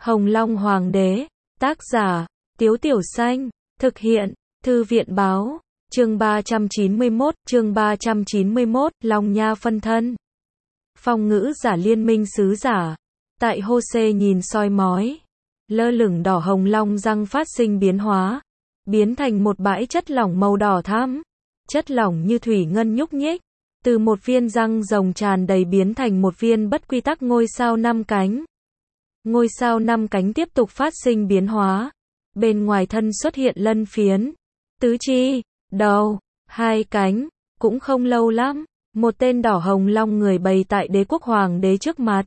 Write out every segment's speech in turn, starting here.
Hồng Long Hoàng đế, tác giả, Tiếu Tiểu Xanh, thực hiện, Thư viện báo, chương 391, Long Nha phân thân. Phong ngữ giả liên minh sứ giả, tại Hô-xê nhìn soi mói, lơ lửng đỏ hồng long răng phát sinh biến hóa, biến thành một bãi chất lỏng màu đỏ thắm, chất lỏng như thủy ngân nhúc nhích, từ một viên răng rồng tràn đầy biến thành một viên bất quy tắc ngôi sao 5 cánh. Ngôi sao 5 cánh tiếp tục phát sinh biến hóa, bên ngoài thân xuất hiện lân phiến, tứ chi, đầu, 2 cánh, cũng không lâu lắm, một tên đỏ hồng long người bày tại đế quốc hoàng đế trước mặt.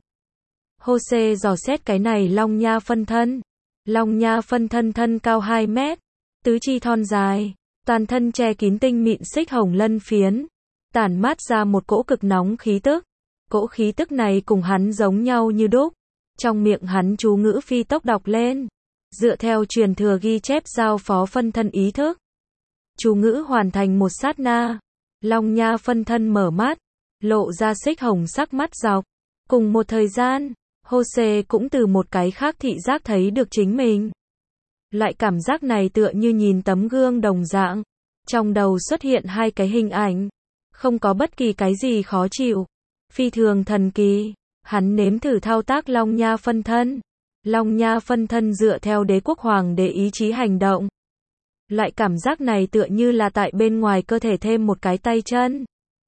Hô-xê dò xét cái này Long Nha phân thân. Long Nha phân thân thân cao 2 mét, tứ chi thon dài, toàn thân che kín tinh mịn xích hồng lân phiến, tản mát ra một cỗ cực nóng khí tức. Cỗ khí tức này cùng hắn giống nhau như đúc. Trong miệng hắn chú ngữ phi tốc đọc lên, dựa theo truyền thừa ghi chép giao phó phân thân ý thức. Chú ngữ hoàn thành một sát na, Long Nha phân thân mở mắt, lộ ra xích hồng sắc mắt dọc. Cùng một thời gian, Hô-xê cũng từ một cái khác thị giác thấy được chính mình. Loại cảm giác này tựa như nhìn tấm gương đồng dạng. Trong đầu xuất hiện 2 cái hình ảnh, không có bất kỳ cái gì khó chịu, phi thường thần kỳ. Hắn nếm thử thao tác Long Nha phân thân. Long Nha phân thân dựa theo đế quốc hoàng đế ý chí hành động. Loại cảm giác này tựa như là tại bên ngoài cơ thể thêm một cái tay chân.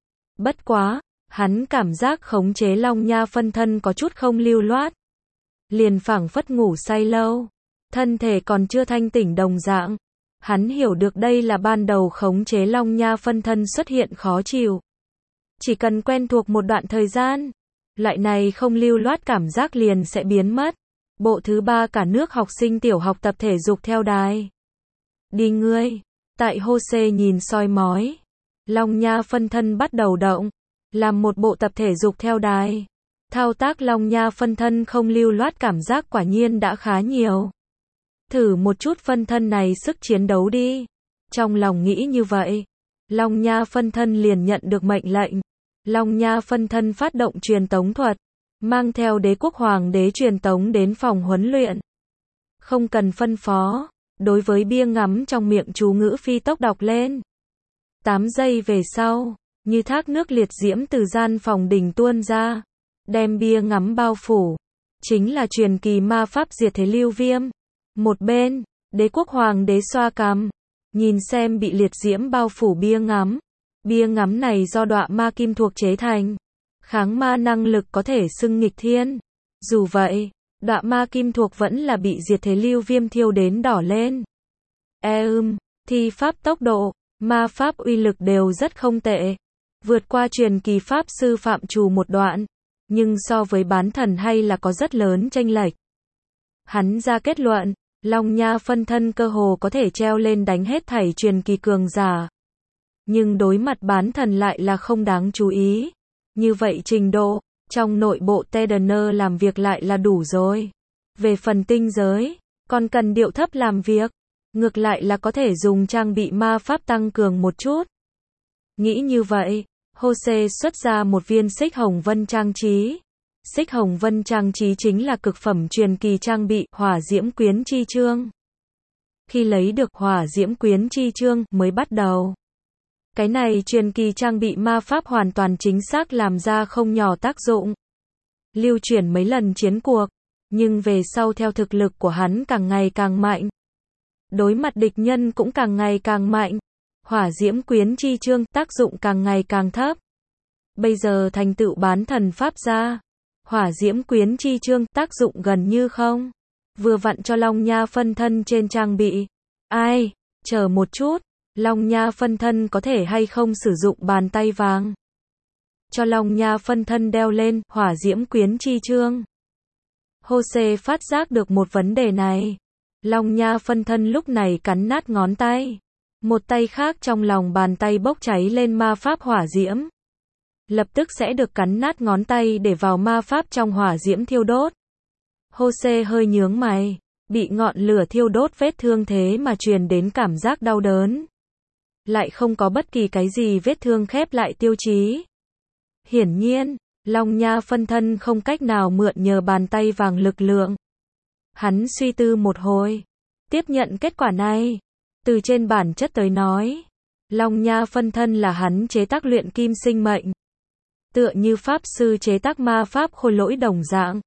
Bất quá, hắn cảm giác khống chế Long Nha phân thân có chút không lưu loát. Liền phảng phất ngủ say lâu, thân thể còn chưa thanh tỉnh đồng dạng. Hắn hiểu được đây là ban đầu khống chế Long Nha phân thân xuất hiện khó chịu. Chỉ cần quen thuộc một đoạn thời gian, loại này không lưu loát cảm giác liền sẽ biến mất. Bộ thứ 3 cả nước học sinh tiểu học tập thể dục theo đài. Đi ngươi, tại Hô-xê nhìn soi mói, Long Nha phân thân bắt đầu động, làm một bộ tập thể dục theo đài. Thao tác Long Nha phân thân không lưu loát cảm giác quả nhiên đã khá nhiều. Thử một chút phân thân này sức chiến đấu đi. Trong lòng nghĩ như vậy, Long Nha phân thân liền nhận được mệnh lệnh. Long Nha phân thân phát động truyền tống thuật, mang theo đế quốc hoàng đế truyền tống đến phòng huấn luyện. Không cần phân phó, đối với bia ngắm trong miệng chú ngữ phi tốc đọc lên. 8 giây về sau, như thác nước liệt diễm từ gian phòng đỉnh tuôn ra, đem bia ngắm bao phủ. Chính là truyền kỳ ma pháp diệt thế lưu viêm. Một bên, đế quốc hoàng đế xoa cằm, nhìn xem bị liệt diễm bao phủ bia ngắm. Bia ngắm này do đọa ma kim thuộc chế thành, kháng ma năng lực có thể xưng nghịch thiên. Dù vậy, đọa ma kim thuộc vẫn là bị diệt thế lưu viêm thiêu đến đỏ lên. Thi pháp tốc độ, ma pháp uy lực đều rất không tệ, vượt qua truyền kỳ pháp sư phạm trù một đoạn, nhưng so với bán thần hay là có rất lớn chênh lệch. Hắn ra kết luận, Long Nha phân thân cơ hồ có thể treo lên đánh hết thảy truyền kỳ cường giả. Nhưng đối mặt bán thần lại là không đáng chú ý. Như vậy trình độ, trong nội bộ Tedener làm việc lại là đủ rồi. Về phần tinh giới, còn cần điệu thấp làm việc. Ngược lại là có thể dùng trang bị ma pháp tăng cường một chút. Nghĩ như vậy, Hô-xê xuất ra một viên xích hồng vân trang trí. Xích hồng vân trang trí chính là cực phẩm truyền kỳ trang bị hỏa diễm quyến chi chương. Khi lấy được hỏa diễm quyến chi chương mới bắt đầu. Cái này truyền kỳ trang bị ma pháp hoàn toàn chính xác làm ra không nhỏ tác dụng. Lưu chuyển mấy lần chiến cuộc, nhưng về sau theo thực lực của hắn càng ngày càng mạnh. Đối mặt địch nhân cũng càng ngày càng mạnh. Hỏa diễm quyến chi chương tác dụng càng ngày càng thấp. Bây giờ thành tựu bán thần pháp gia. Hỏa diễm quyến chi chương tác dụng gần như không. Vừa vặn cho Long Nha phân thân trên trang bị. Ai, chờ một chút. Long Nha phân thân có thể hay không sử dụng bàn tay vàng. Cho Long Nha phân thân đeo lên hỏa diễm quyến chi chương. Hô-xê phát giác được một vấn đề này. Long Nha phân thân lúc này cắn nát ngón tay. Một tay khác trong lòng bàn tay bốc cháy lên ma pháp hỏa diễm. Lập tức sẽ được cắn nát ngón tay để vào ma pháp trong hỏa diễm thiêu đốt. Hô-xê hơi nhướng mày. Bị ngọn lửa thiêu đốt vết thương thế mà truyền đến cảm giác đau đớn. Lại không có bất kỳ cái gì vết thương khép lại tiêu chí. Hiển nhiên, Long Nha phân thân không cách nào mượn nhờ bàn tay vàng lực lượng. Hắn suy tư một hồi, tiếp nhận kết quả này. Từ trên bản chất tới nói, Long Nha phân thân là hắn chế tác luyện kim sinh mệnh. Tựa như pháp sư chế tác ma pháp khôi lỗi đồng dạng.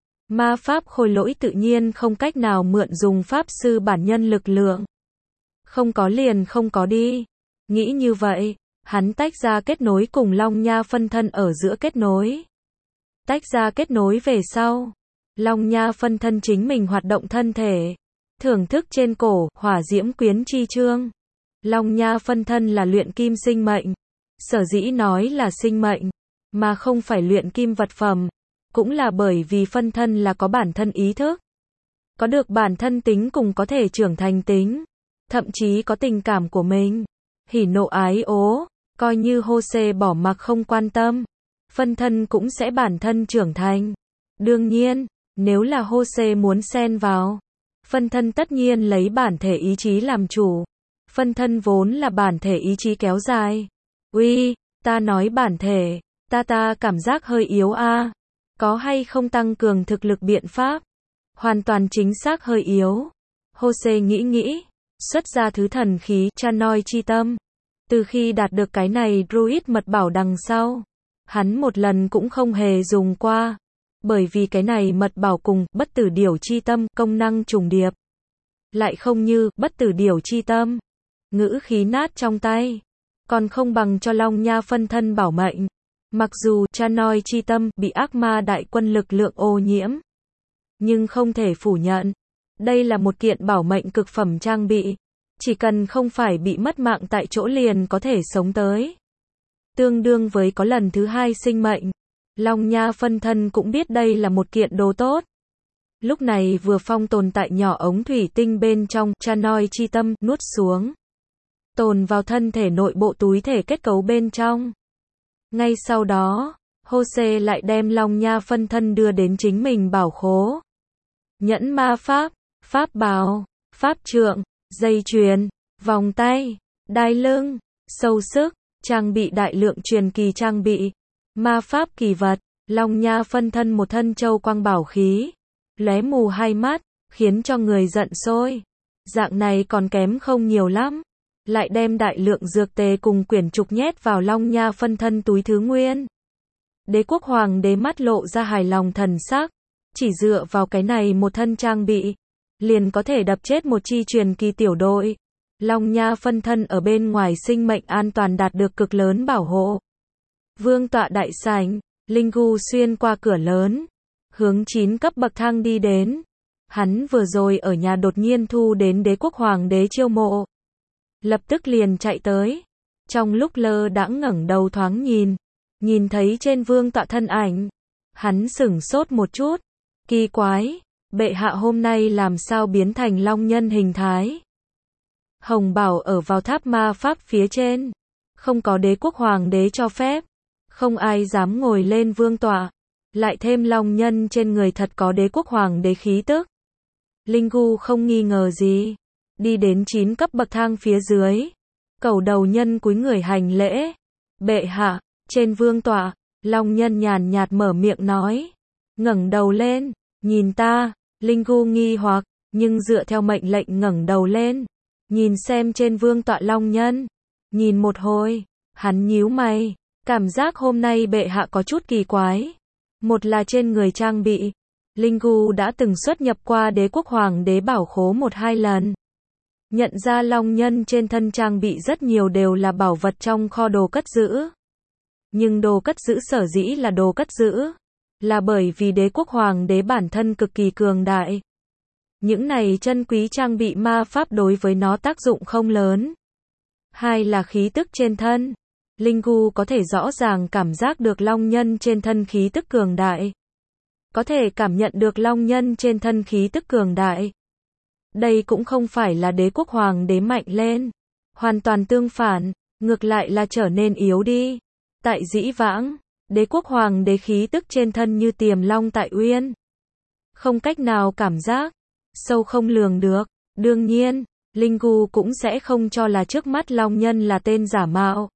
Ma pháp khôi lỗi tự nhiên không cách nào mượn dùng pháp sư bản nhân lực lượng. Không có liền không có đi. Nghĩ như vậy, hắn tách ra kết nối cùng Long Nha phân thân ở giữa kết nối. Tách ra kết nối về sau, Long Nha phân thân chính mình hoạt động thân thể. Thưởng thức trên cổ, hỏa diễm quyến chi chương. Long Nha phân thân là luyện kim sinh mệnh. Sở dĩ nói là sinh mệnh, mà không phải luyện kim vật phẩm, cũng là bởi vì phân thân là có bản thân ý thức. Có được bản thân tính cùng có thể trưởng thành tính. Thậm chí có tình cảm của mình. Hỉ nộ ái ố, coi như Jose bỏ mặc không quan tâm. Phân thân cũng sẽ bản thân trưởng thành. Đương nhiên, nếu là Jose muốn xen vào, phân thân tất nhiên lấy bản thể ý chí làm chủ. Phân thân vốn là bản thể ý chí kéo dài. Uy, ta nói bản thể, ta cảm giác hơi yếu a. Có hay không tăng cường thực lực biện pháp? Hoàn toàn chính xác hơi yếu. Jose nghĩ, xuất ra thứ thần khí Chanoi chi tâm. Từ khi đạt được cái này Druid mật bảo đằng sau, hắn một lần cũng không hề dùng qua. Bởi vì cái này mật bảo cùng bất tử điểu chi tâm công năng trùng điệp. Lại không như bất tử điểu chi tâm. Ngữ khí nát trong tay. Còn không bằng cho Long Nha phân thân bảo mệnh. Mặc dù Chanoi chi tâm bị ác ma đại quân lực lượng ô nhiễm. Nhưng không thể phủ nhận. Đây là một kiện bảo mệnh cực phẩm trang bị. Chỉ cần không phải bị mất mạng tại chỗ liền có thể sống tới. Tương đương với có lần thứ hai sinh mệnh. Long Nha phân thân cũng biết đây là một kiện đồ tốt. Lúc này vừa phong tồn tại nhỏ ống thủy tinh bên trong Chanoi chi tâm nuốt xuống. Tồn vào thân thể nội bộ túi thể kết cấu bên trong. Ngay sau đó, Jose lại đem Long Nha phân thân đưa đến chính mình bảo khố. Nhẫn ma pháp, pháp bào, pháp trượng, dây chuyền, vòng tay, đai lưng, sâu sức, trang bị đại lượng truyền kỳ trang bị, ma pháp kỳ vật. Long Nha phân thân một thân châu quang bảo khí, lóe mù hai mắt, khiến cho người giận sôi. Dạng này còn kém không nhiều lắm. Lại đem đại lượng dược tề cùng quyển trục nhét vào Long Nha phân thân túi thứ nguyên. Đế quốc hoàng đế mắt lộ ra hài lòng thần sắc. Chỉ dựa vào cái này một thân trang bị, liền có thể đập chết một chi truyền kỳ tiểu đội. Long Nha phân thân ở bên ngoài sinh mệnh an toàn đạt được cực lớn bảo hộ. Vương tọa đại sảnh, Linh Gu xuyên qua cửa lớn, hướng 9 cấp bậc thang đi đến. Hắn vừa rồi ở nhà đột nhiên thu đến đế quốc hoàng đế chiêu mộ. Lập tức liền chạy tới. Trong lúc lơ đãng ngẩng đầu thoáng nhìn thấy trên vương tọa thân ảnh. Hắn sửng sốt một chút. Kỳ quái, bệ hạ hôm nay làm sao biến thành long nhân hình thái? Hồng bảo ở vào tháp ma pháp phía trên. Không có đế quốc hoàng đế cho phép. Không ai dám ngồi lên vương tọa. Lại thêm long nhân trên người thật có đế quốc hoàng đế khí tức. Linh Gu không nghi ngờ gì. Đi đến 9 cấp bậc thang phía dưới. Cẩu đầu nhân cúi người hành lễ. Bệ hạ, trên vương tọa, long nhân nhàn nhạt mở miệng nói. Ngẩng đầu lên, nhìn ta. Linh Gu nghi hoặc, nhưng dựa theo mệnh lệnh ngẩng đầu lên. Nhìn xem trên vương tọa long nhân. Nhìn một hồi, hắn nhíu mày. Cảm giác hôm nay bệ hạ có chút kỳ quái. Một là trên người trang bị. Linh Gu đã từng xuất nhập qua đế quốc hoàng đế bảo khố 1-2 lần. Nhận ra long nhân trên thân trang bị rất nhiều đều là bảo vật trong kho đồ cất giữ. Nhưng đồ cất giữ sở dĩ là đồ cất giữ, là bởi vì đế quốc hoàng đế bản thân cực kỳ cường đại. Những này chân quý trang bị ma pháp đối với nó tác dụng không lớn. Hai là khí tức trên thân. Linh Gu có thể rõ ràng cảm giác được long nhân trên thân khí tức cường đại. Có thể cảm nhận được long nhân trên thân khí tức cường đại. Đây cũng không phải là đế quốc hoàng đế mạnh lên. Hoàn toàn tương phản, ngược lại là trở nên yếu đi. Tại dĩ vãng, đế quốc hoàng đế khí tức trên thân như tiềm long tại uyên. Không cách nào cảm giác, sâu không lường được. Đương nhiên, Linh Gu cũng sẽ không cho là trước mắt long nhân là tên giả mạo.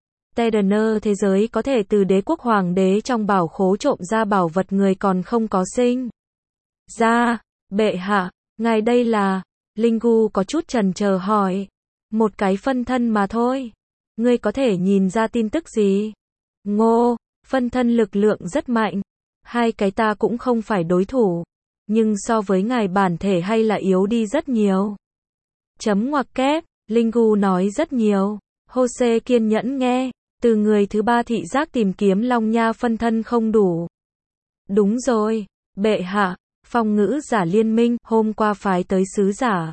Tedener thế giới có thể từ đế quốc hoàng đế trong bảo khố trộm ra bảo vật người còn không có sinh ra. Bệ hạ, ngài đây là, Linh Gu có chút chần chờ hỏi. Một cái phân thân mà thôi. Ngươi có thể nhìn ra tin tức gì? Ngô, phân thân lực lượng rất mạnh. Hai cái ta cũng không phải đối thủ. Nhưng so với ngài bản thể hay là yếu đi rất nhiều. Chấm ngoặc kép, Linh Gu nói rất nhiều. Jose kiên nhẫn nghe. Từ người thứ ba thị giác tìm kiếm Long Nha phân thân không đủ. Đúng rồi, bệ hạ, Phong ngữ giả liên minh hôm qua phái tới sứ giả.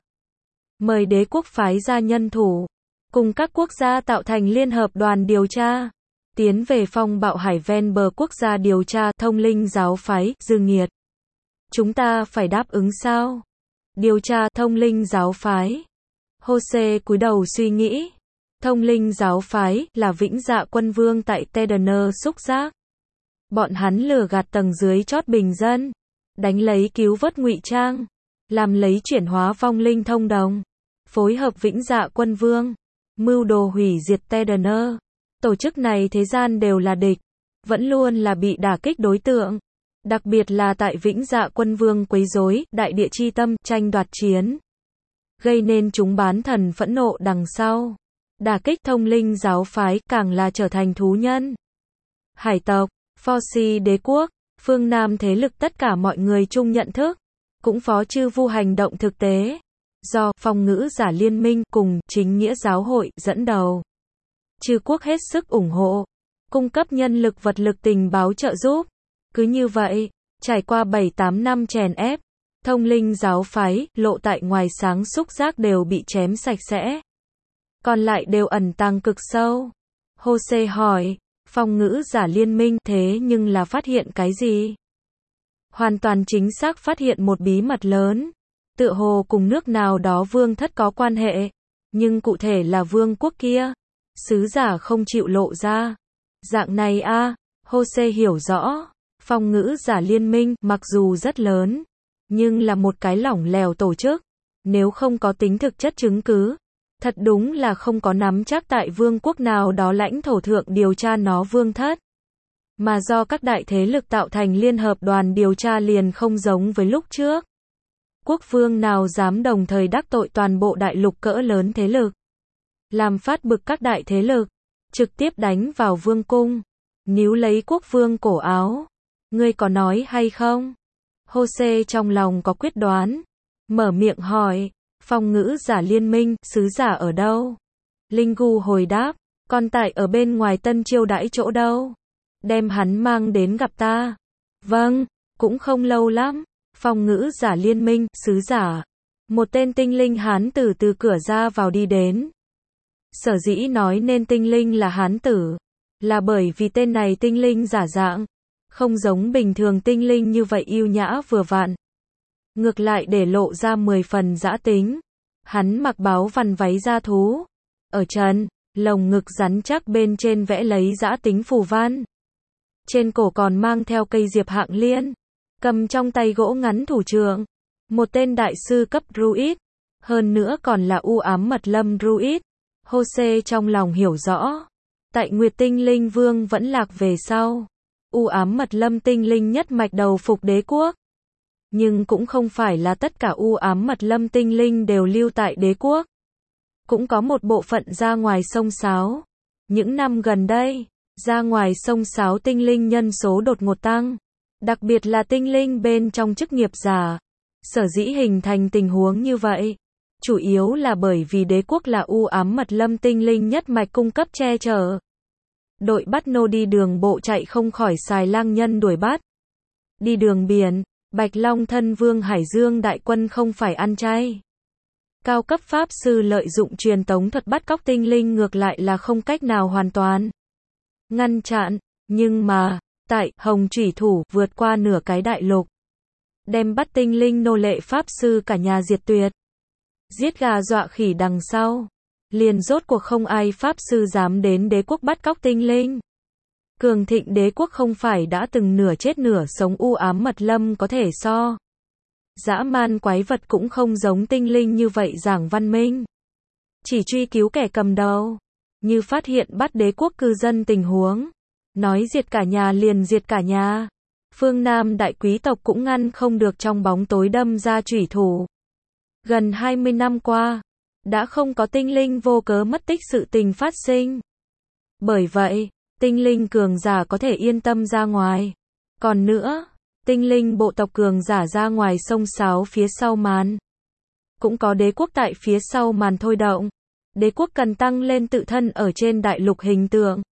Mời đế quốc phái ra nhân thủ. Cùng các quốc gia tạo thành liên hợp đoàn điều tra. Tiến về phong bạo hải ven bờ quốc gia điều tra thông linh giáo phái, dư nghiệt. Chúng ta phải đáp ứng sao? Điều tra thông linh giáo phái. Jose cúi đầu suy nghĩ. Thông linh giáo phái là Vĩnh Dạ quân vương tại Tedener xúc giác. Bọn hắn lừa gạt tầng dưới chót bình dân, đánh lấy cứu vớt ngụy trang, làm lấy chuyển hóa vong linh thông đồng, phối hợp Vĩnh Dạ quân vương, mưu đồ hủy diệt Tedener. Tổ chức này thế gian đều là địch, vẫn luôn là bị đả kích đối tượng, đặc biệt là tại Vĩnh Dạ quân vương quấy rối, đại địa chi tâm, tranh đoạt chiến, gây nên chúng bán thần phẫn nộ đằng sau. Đả kích thông linh giáo phái, càng là trở thành thú nhân. Hải tộc, Forci đế quốc, phương Nam thế lực tất cả mọi người chung nhận thức, cũng phó chư vu hành động thực tế. Do Phong ngữ giả liên minh cùng chính nghĩa giáo hội dẫn đầu. Chư quốc hết sức ủng hộ, cung cấp nhân lực vật lực tình báo trợ giúp. Cứ như vậy, trải qua 7-8 năm chèn ép, thông linh giáo phái, lộ tại ngoài sáng xúc giác đều bị chém sạch sẽ. Còn lại đều ẩn tàng cực sâu. Jose hỏi, Phong ngữ giả liên minh thế nhưng là phát hiện cái gì? Hoàn toàn chính xác phát hiện một bí mật lớn. Tựa hồ cùng nước nào đó vương thất có quan hệ. Nhưng cụ thể là vương quốc kia. Sứ giả không chịu lộ ra. Dạng này a, Jose hiểu rõ. Phong ngữ giả liên minh mặc dù rất lớn, nhưng là một cái lỏng lẻo tổ chức. Nếu không có tính thực chất chứng cứ, thật đúng là không có nắm chắc tại vương quốc nào đó lãnh thổ thượng điều tra nó vương thất. Mà do các đại thế lực tạo thành liên hợp đoàn điều tra liền không giống với lúc trước. Quốc vương nào dám đồng thời đắc tội toàn bộ đại lục cỡ lớn thế lực. Làm phát bực các đại thế lực, trực tiếp đánh vào vương cung, níu lấy quốc vương cổ áo. Ngươi có nói hay không? Jose trong lòng có quyết đoán, mở miệng hỏi. Phong ngữ giả liên minh, sứ giả ở đâu? Linh Gu hồi đáp, con tại ở bên ngoài tân chiêu đãi chỗ đâu? Đem hắn mang đến gặp ta. Vâng, cũng không lâu lắm. Phong ngữ giả liên minh, sứ giả. Một tên tinh linh hán tử từ cửa ra vào đi đến. Sở dĩ nói nên tinh linh là hán tử, là bởi vì tên này tinh linh giả dạng, không giống bình thường tinh linh như vậy yêu nhã vừa vặn. Ngược lại để lộ ra 10 phần dã tính. Hắn mặc báo vằn váy da thú. Ở chân, lồng ngực rắn chắc bên trên vẽ lấy dã tính phù văn. Trên cổ còn mang theo cây diệp hạng liên. Cầm trong tay gỗ ngắn thủ trượng. Một tên đại sư cấp druid. Hơn nữa còn là u ám mật lâm druid. Jose trong lòng hiểu rõ. Tại Nguyệt Tinh Linh Vương vẫn lạc về sau. U ám mật lâm tinh linh nhất mạch đầu phục đế quốc. Nhưng cũng không phải là tất cả u ám mật lâm tinh linh đều lưu tại đế quốc. Cũng có một bộ phận ra ngoài sông Sáo. Những năm gần đây, ra ngoài sông Sáo tinh linh nhân số đột ngột tăng. Đặc biệt là tinh linh bên trong chức nghiệp giả. Sở dĩ hình thành tình huống như vậy, chủ yếu là bởi vì đế quốc là u ám mật lâm tinh linh nhất mạch cung cấp che chở. Đội bắt nô đi đường bộ chạy không khỏi xài lang nhân đuổi bắt. Đi đường biển, Bạch Long thân vương Hải Dương đại quân không phải ăn chay. Cao cấp pháp sư lợi dụng truyền tống thuật bắt cóc tinh linh ngược lại là không cách nào hoàn toàn ngăn chặn, nhưng mà, tại Hồng Chủy Thủ vượt qua nửa cái đại lục. Đem bắt tinh linh nô lệ pháp sư cả nhà diệt tuyệt. Giết gà dọa khỉ đằng sau. Liền rốt cuộc không ai pháp sư dám đến đế quốc bắt cóc tinh linh. Cường thịnh đế quốc không phải đã từng nửa chết nửa sống u ám mật lâm có thể so. Dã man quái vật cũng không giống tinh linh như vậy giảng văn minh. Chỉ truy cứu kẻ cầm đầu. Như phát hiện bắt đế quốc cư dân tình huống. Nói diệt cả nhà liền diệt cả nhà. phương Nam đại quý tộc cũng ngăn không được trong bóng tối đâm ra chủy thủ. Gần 20 năm qua, đã không có tinh linh vô cớ mất tích sự tình phát sinh. Bởi vậy, tinh linh cường giả có thể yên tâm ra ngoài. Còn nữa, tinh linh bộ tộc cường giả ra ngoài sông sáo phía sau màn. Cũng có đế quốc tại phía sau màn thôi động. Đế quốc cần tăng lên tự thân ở trên đại lục hình tượng.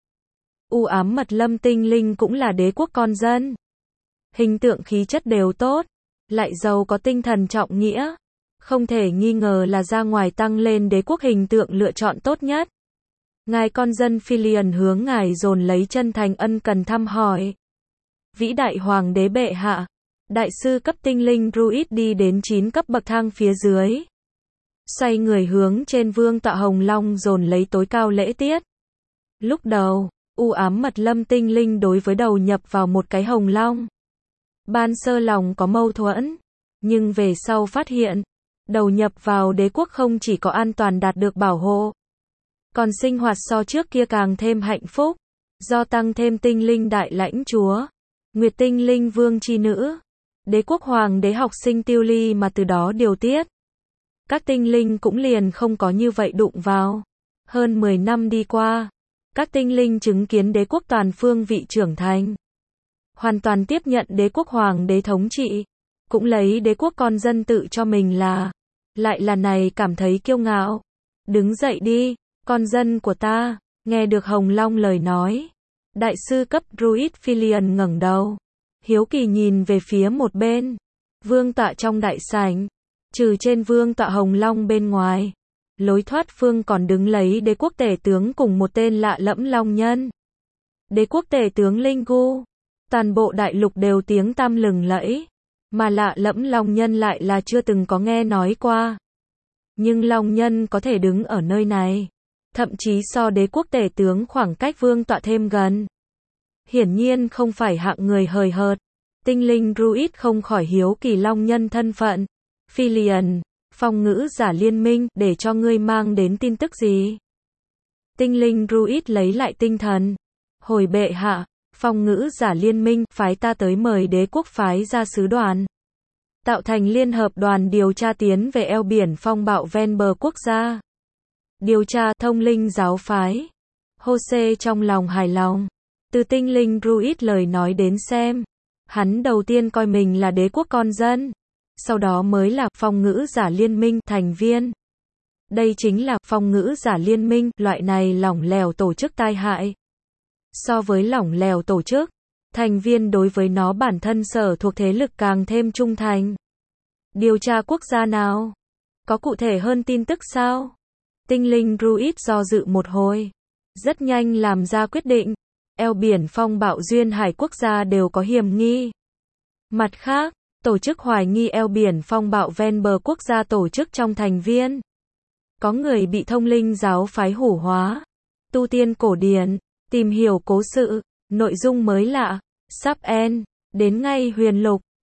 U ám mật lâm tinh linh cũng là đế quốc con dân. Hình tượng khí chất đều tốt, lại giàu có tinh thần trọng nghĩa. Không thể nghi ngờ là ra ngoài tăng lên đế quốc hình tượng lựa chọn tốt nhất. Ngài con dân Philion hướng ngài dồn lấy chân thành ân cần thăm hỏi. Vĩ đại hoàng đế bệ hạ, đại sư cấp tinh linh Druid đi đến 9 cấp bậc thang phía dưới. Xoay người hướng trên vương tọa hồng long dồn lấy tối cao lễ tiết. Lúc đầu, u ám mật lâm tinh linh đối với đầu nhập vào một cái hồng long. Ban sơ lòng có mâu thuẫn, nhưng về sau phát hiện, đầu nhập vào đế quốc không chỉ có an toàn đạt được bảo hộ, còn sinh hoạt so trước kia càng thêm hạnh phúc, do tăng thêm tinh linh đại lãnh chúa, nguyệt tinh linh vương chi nữ, đế quốc hoàng đế học sinh tiêu ly mà từ đó điều tiết. Các tinh linh cũng liền không có như vậy đụng vào. Hơn 10 năm đi qua, các tinh linh chứng kiến đế quốc toàn phương vị trưởng thành. Hoàn toàn tiếp nhận đế quốc hoàng đế thống trị, cũng lấy đế quốc con dân tự cho mình là, lại là này cảm thấy kiêu ngạo. Đứng dậy đi, con dân của ta, nghe được Hồng Long lời nói. Đại sư cấp Druid Philion ngẩng đầu, hiếu kỳ nhìn về phía một bên, vương tọa trong đại sảnh, trừ trên vương tọa Hồng Long bên ngoài, lối thoát phương còn đứng lấy đế quốc tể tướng cùng một tên lạ lẫm long nhân. Đế quốc tể tướng Linh Gu, toàn bộ đại lục đều tiếng tăm lừng lẫy, mà lạ lẫm long nhân lại là chưa từng có nghe nói qua. Nhưng long nhân có thể đứng ở nơi này, thậm chí so đế quốc tể tướng khoảng cách vương tọa thêm gần. Hiển nhiên không phải hạng người hời hợt. Tinh linh Druid không khỏi hiếu kỳ long nhân thân phận. Philion, phong ngữ giả liên minh, để cho ngươi mang đến tin tức gì? Tinh linh Druid lấy lại tinh thần. Hồi bệ hạ, phong ngữ giả liên minh, phái ta tới mời đế quốc phái ra sứ đoàn. Tạo thành liên hợp đoàn điều tra tiến về eo biển phong bạo ven bờ quốc gia. Điều tra thông linh giáo phái. Jose trong lòng hài lòng. Từ tinh linh Druid lời nói đến xem, hắn đầu tiên coi mình là đế quốc con dân, sau đó mới là phong ngữ giả liên minh thành viên. Đây chính là phong ngữ giả liên minh, loại này lỏng lẻo tổ chức tai hại. So với lỏng lẻo tổ chức, thành viên đối với nó bản thân sở thuộc thế lực càng thêm trung thành. Điều tra quốc gia nào? Có cụ thể hơn tin tức sao? Tinh linh Druid do dự một hồi, rất nhanh làm ra quyết định. Eo biển phong bạo duyên hải quốc gia đều có hiểm nghi. Mặt khác, tổ chức hoài nghi eo biển phong bạo ven bờ quốc gia tổ chức trong thành viên. Có người bị thông linh giáo phái hủ hóa, tu tiên cổ điển, tìm hiểu cố sự, nội dung mới lạ, sắp end, đến ngay huyền lục.